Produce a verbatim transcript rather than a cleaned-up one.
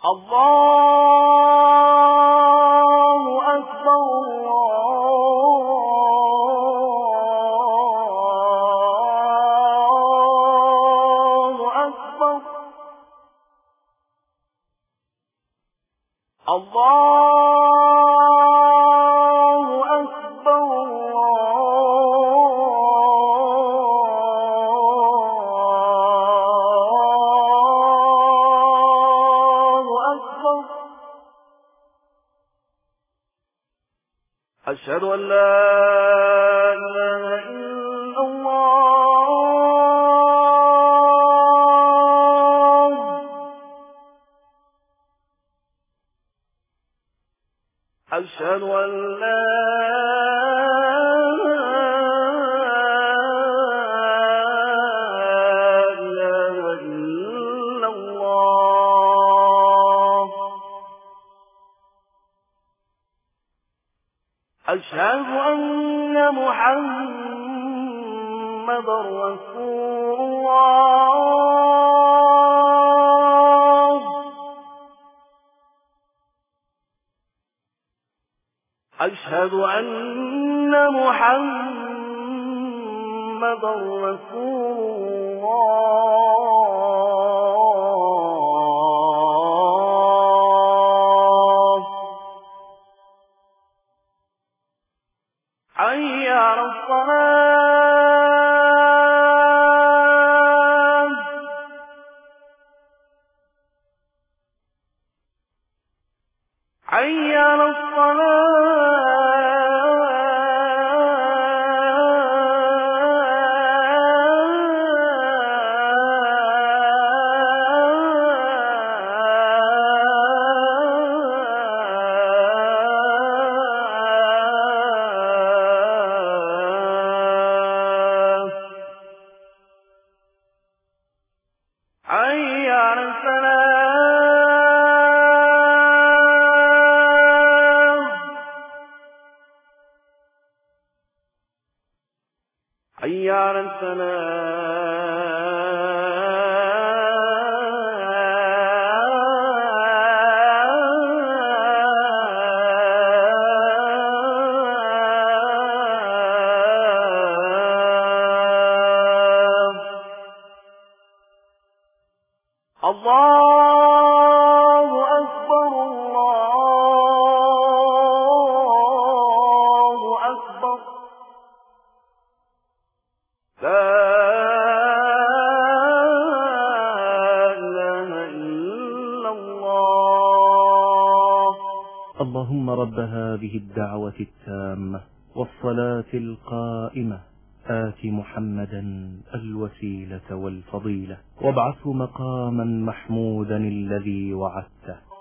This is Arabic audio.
الله أكبر الله أكبر الله أكبر الله أكبر. أشهد أن لا إله إلا الله. أشهد أن لا إله إلا الله. أشهد أن محمدا رسول الله. أشهد أن محمدا رسول الله. حي على الصلاة. حي على حي على الفلاح. حي على الفلاح. الله أكبر الله أكبر. لا إله إلا الله. اللهم رب هذه الدعوة التامة والصلاة القائمة آت محمدا الوسيلة والفضيلة وابعثه مقاما محمودا الذي وعدته.